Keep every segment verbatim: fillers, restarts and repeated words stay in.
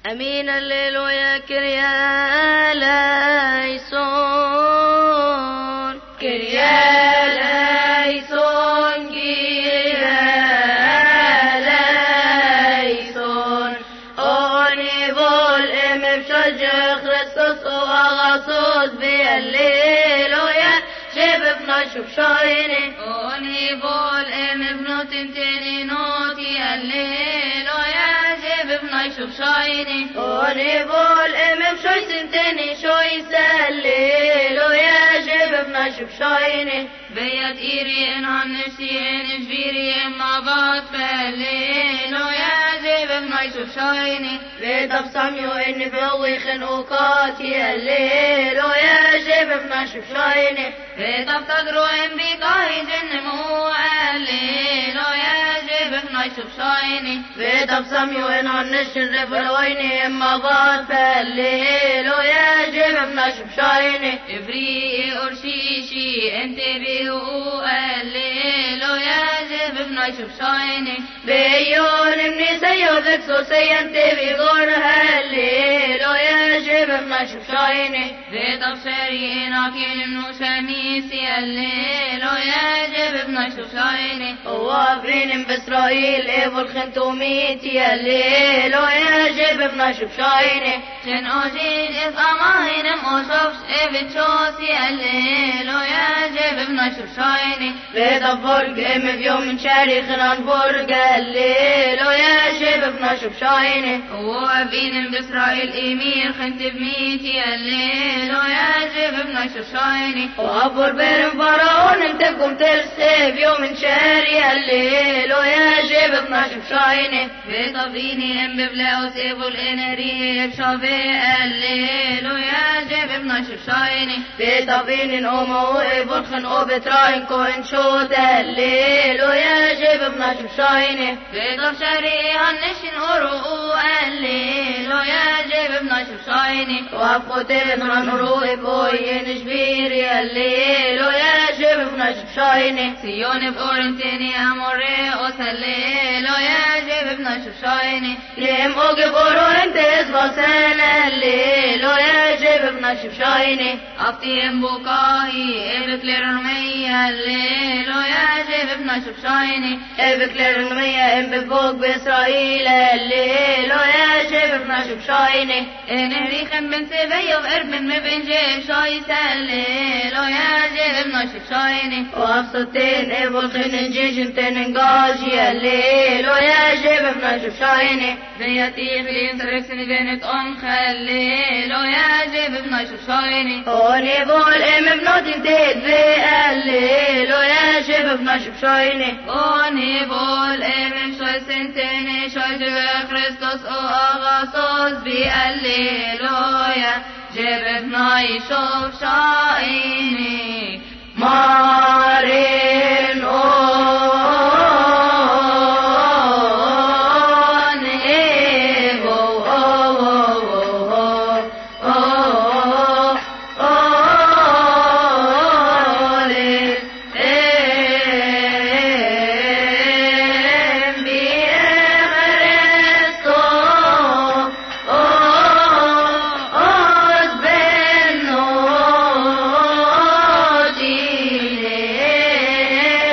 أمين الليل ويا كريا ليسون كريا ليسون كريا ليسون أوني بول إم بشجع خريستوس وغاصوص بالليل ويا جيب بنشوف شايني أوني بول إم بنوت انتني نوتي الليل ويا جيب بنشوف شايني أوني بول إم بشوي سنتني شوي ساليل ويا جيب بنشوف شايني بيت إيري إن هنشتي إن جبيري إما بات فالليل ويا جيب بنشوف شايني بيت بصميو إن بيوي خنوقاتي الليل ويا جيب بنشوف شايني بيت بتدرو إن بيقاهي جنمو الليل ويا جيب بنشوف شايني بيت بصميو إن هنشن رفلويني إما بات فالليل ويا جيب بنشوف شايني إبري أرشيشي انت بيهو الليل ويا جيب بنشوف شايني بيون مني سيودك سوسي انت بيغورها الليل ويا جيب بنشوف شايني بيت بشري إناكين منو شميسي الليل ويا جيب بنشوف شايني وابرين بإسرائيل إيبو الخنتوميتي الليل ويا جيب بنشوف شايني جن أوجين إذ أماهين موشوفش إبت شوسي الليل ويا جيب بنشوف شايني بيت برج إم بيوم من شاري خنان برج الليل ويا جيب بنشوف شايني وابين بإسرائيل إيمير خنت بميتي الليل ويا جيب بنشوف شايني وأبور بيرم فرعون انتكم ترسي بيوم من شاري الليل ويا جيب بنشوف شايني بيت أبيني إم ببلاوس إبو الإنري بشافي الليل ويا جيب بنشوف شايني بيت أبين أمو إبو الخنقو بتراين كوين شوت الليل ويا جيب بنشوف شايني بيت بشري هنشن أرؤو الليل ويا جيب بنشوف شايني وأبقوتين رنرو إبوين جبيري الليل ويا جيب بنشوف شايني سيون بأورنتيني أموري أوس الليل ويا جيب بنشوف شايني ليم أوقف أورنت إسبا سنة الليل ويا جيب بنشوف شايني أفتيم بوكاهي إبكلير رمية الليل ويا جيب بنشوف شايني إبكلير رمية إم بفوق بإسرائيل الليل ويا جيب بنشوف شايني إنهريخن بن سيبي وإرب من مبن جيب شايس الليل ويا جيب بنشوف شايني وأبسطين إبو الخنن جيجن تننقاجي الليل ويا جيب بنشوف شايني بيتي خلين سركسن بنت أنخ الليل ويا جيب بنشوف شايني هوني بول إم بنوتين تيد في الليل ويا جيب بنشوف شايني هوني بول إم شوي سنتيني شوي جوا خريستوس أو أغاصوص بالليل ويا جيب بنشوف شايني مارين أون إيبو أو أو أو أولي إم بيخرستو أوز بنو جيلي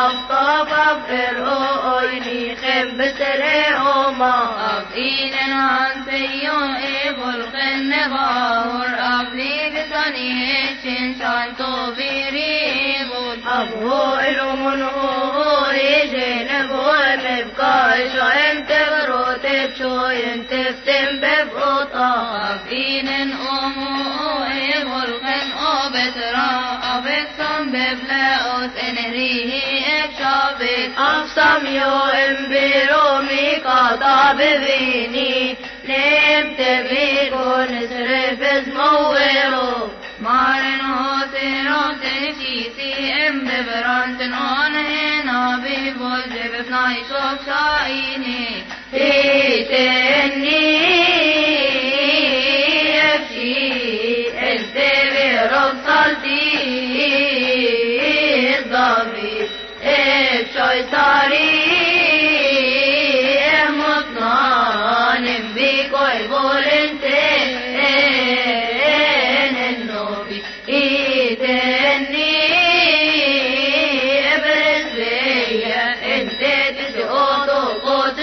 أفطاف أفرقوني خم بسرهما أبين عن فيو إبل خن غاور أبلي بساني شنشان توبيري بول أبو إلومن أوري جنبو مبقاش انت بروتب شو انت فتم بفروطا أبين أمو إبل خن أبترا أبكسم ببلاؤس إنريه إبشابك أفسم يو إمبيرومي قطع ببيني نمت بيكو نسرف اسمويرو مارن هوتيرو تنشيسي ام ببرانتن هنا بيبول جب فناي شوك شايني تيتني أبشي الدبي ربطلتي الضبي ابشوي صاري مطنان بيكوي بولنتين النوبي ايتني ابرز بيا انت تسقطو قوت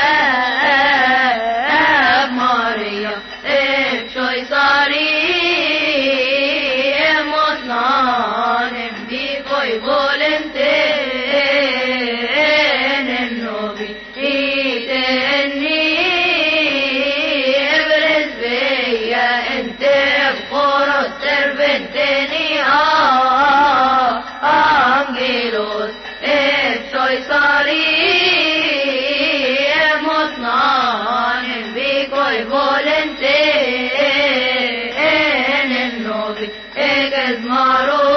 سواب ماريا ابشوي صاري مطنان بيكوي بولنتين النوبي ايتني ابرز بيا انت بقرو التربنتني اه انجيلوس ابشوي صاري مطنان بيكوي بولنتين النوبي اكز مارو